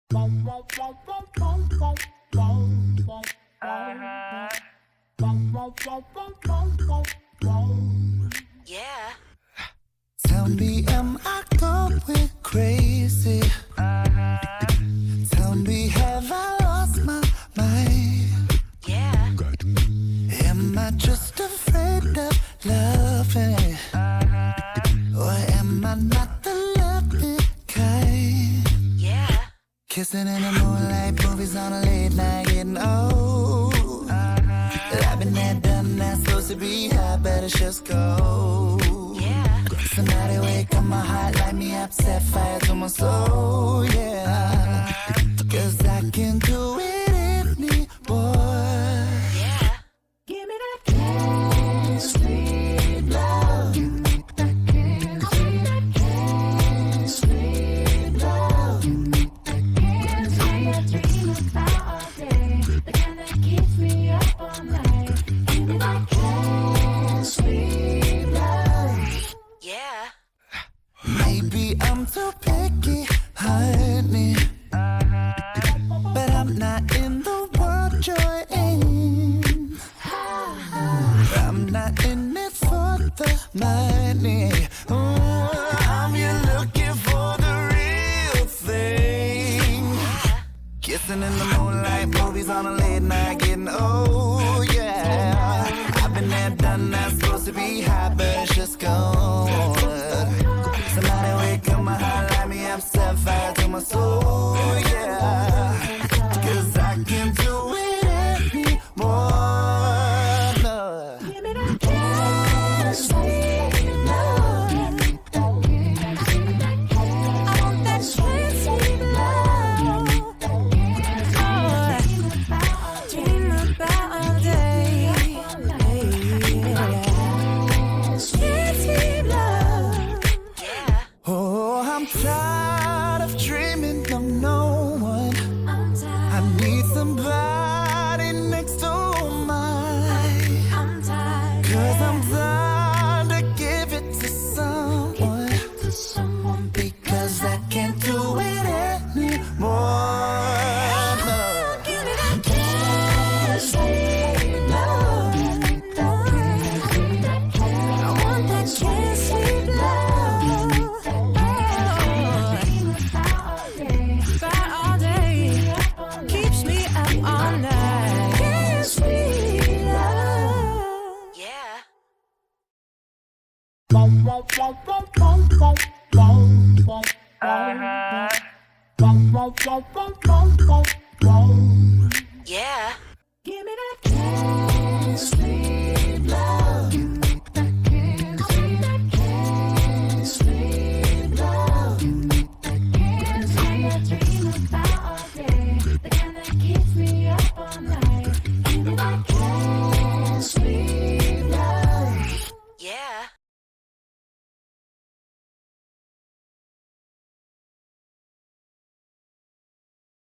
Yeah. Tell me, am I going crazy? Tell me, have I lost my mind? Yeah. Am I just afraid of loving? Or am I not the loving kind? Yeah. Kissing in the moonlight, movies on a late night, getting old. I've been there, done that, supposed to be high, better just go. Yeah. Somebody wake up my heart, light me up, set fire to my soul, yeah. Cause I can't do it anymore. Yeah. Give me that candy sweet love. Give me that candy sweet love. Give me that candy sweet about all day. The kind that keeps me up all night. Give me that candy sweet love. Yeah. Maybe I'm too picky, honey, but I'm not in the world you're in. I'm not in it for the money. I'm here looking for the real thing. Kissing in the moonlight, movies on a late night, getting old, yeah. I've been there, done that, supposed to be high, but it's just gone. Somebody wake up my heart, light me up, set fire to my soul, yeah. Cause I can't do it anymore, no. Give me that candy sweet love. I want that sweet, sweet love. Dream about all day. Sweet, sweet love. Yeah. Oh, I'm tired of dreaming of no one. I'm I tired. need somebody next to mine. I'm tired. Cause I'm tired to give it to someone. To someone. Because I can't do it anymore, no. Give me that candy sweet love. I want that candy sweet love. About all day, keeps me up all night. Candy sweet love. Yeah. Yeah.